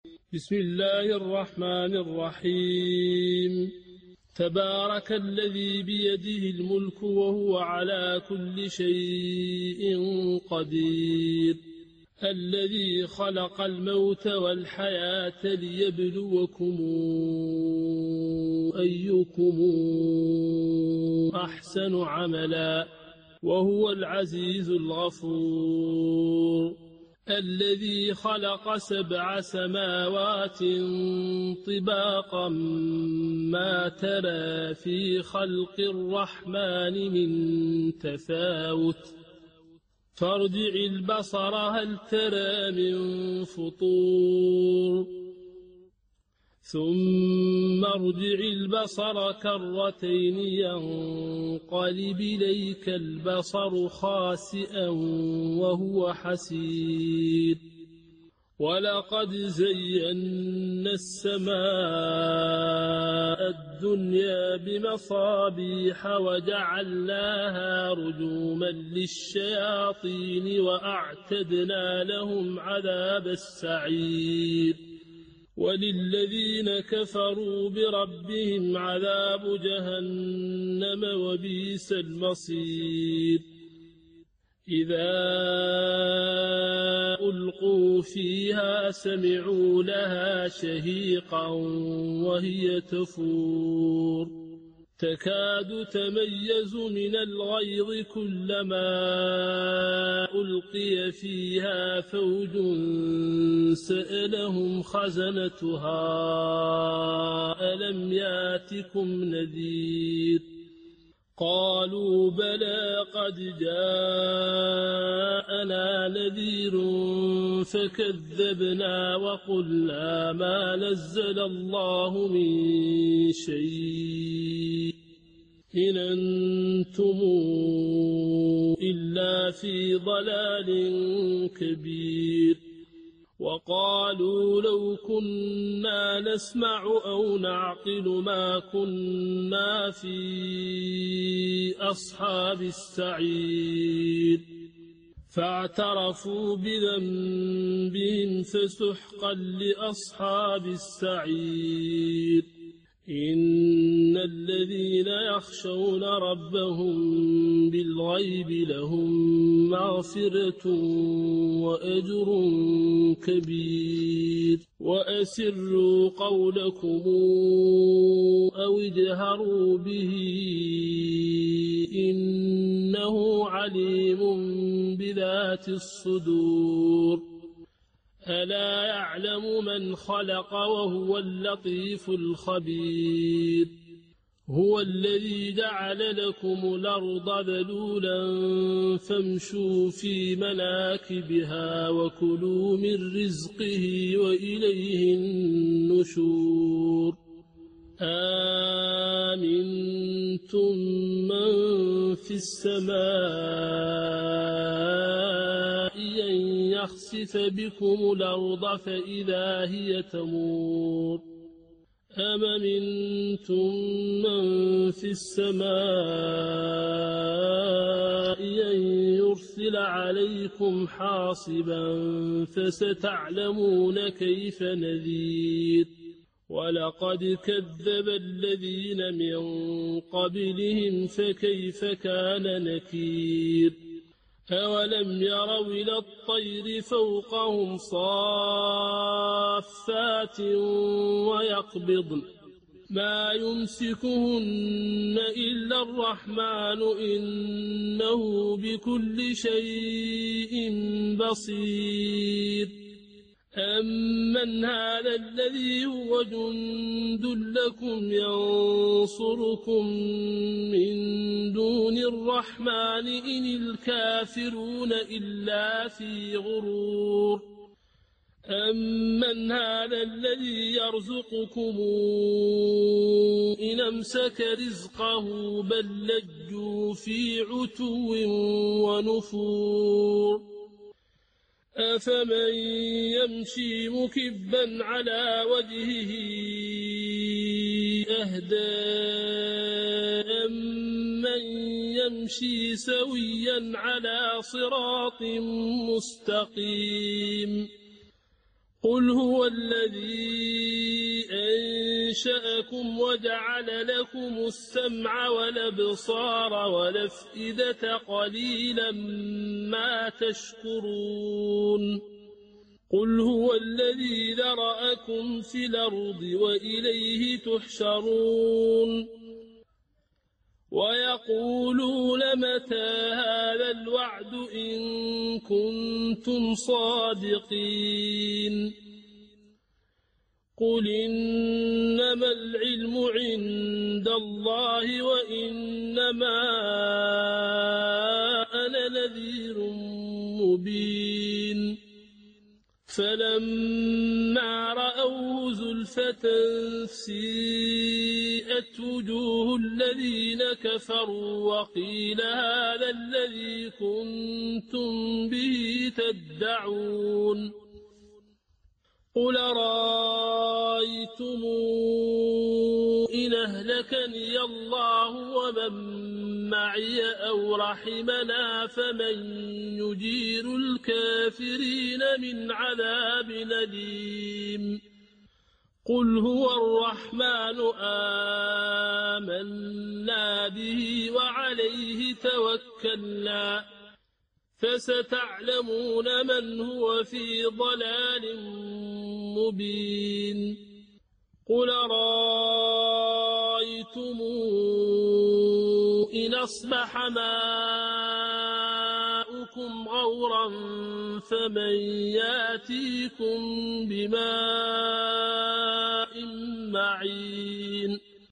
بسم الله الرحمن الرحيم. تبارك الذي بيده الملك وهو على كل شيء قدير، الذي خلق الموت والحياة ليبلوكم أيكم أحسن عملا وهو العزيز الغفور. الذي خلق 7 سماوات طباقا ما ترى في خلق الرحمن من تفاوت فارجع البصر هل ترى من فطور ثم ارجع البصر كرتين ينقلب إليك البصر خاسئا وهو حسير. ولقد زينا السماء الدنيا بمصابيح وجعلناها رجوما للشياطين وأعتدنا لهم عذاب السعير. وللذين كفروا بربهم عذاب جهنم وبئس المصير. إذا ألقوا فيها سمعوا لها شهيقا وهي تفور تكاد تميز من الغيظ كلما ألقي فيها فوج سألهم خزنتها ألم ياتكم نذير قالوا بلى قد جاءنا نذير فكذبنا وقلنا ما نزل الله من شيء إن أنتم إلا في ضلال كبير. وقالوا لو كنا نسمع أو نعقل ما كنا في أصحاب السعير فاعترفوا بذنبهم فسحقا لأصحاب السعير. إن الذين يخشون ربهم بالغيب لهم مغفرة وأجر كبير. وأسروا قولكم أو اجهروا به إنه عليم بذات الصدور. ألا يعلم من خلق وهو اللطيف الخبير. هو الذي جعل لكم الأرض ذلولا فامشوا في مناكبها وكلوا من رزقه وإليه النشور. آمنتم من في السماء أن يخسف بكم الأرض فإذا هي تمور أم أمنتم من في السماء أن يرسل عليكم حاصبا فستعلمون كيف نذير. ولقد كذب الذين من قبلهم فكيف كان نكير. أولم يروا إلى الطير فوقهم صافات ويقبضن ما يمسكهن إلا الرحمن إنه بكل شيء بصير. أمن هذا الذي هو جند لكم ينصركم من دون الرحمن إن الكافرون إلا في غرور. أمن هذا الذي يرزقكم إن أمسك رزقه بل لجوا في عتو ونفور. أفمن يمشي مكبا على وجهه أهدى أمن يمشي سويا على صراط مستقيم. قل هو الذي أنشأكم وجعل لكم السمع والأبصار والأفئدة قليلا ما تشكرون قل هو الذي ذرأكم في الأرض وإليه تحشرون ويقولون متى هذا الوعد إن كنتم صادقين قل إنما العلم عند الله وإنما أنا نذير مبين فلما رأوه زلفة سيئت وجوه الذين كفروا وقيل هذا الذي كنتم به تدعون قل رأيتم إن أهلكني الله ومن معي أو رحمنا فمن يجير الكافرين من عذاب أليم قل هو الرحمن آمنا به وعليه توكلنا فستعلمون من هو في ضلال مبين قل رأيتم إن أصبح ماؤكم غورا فمن يأتيكم بماء معين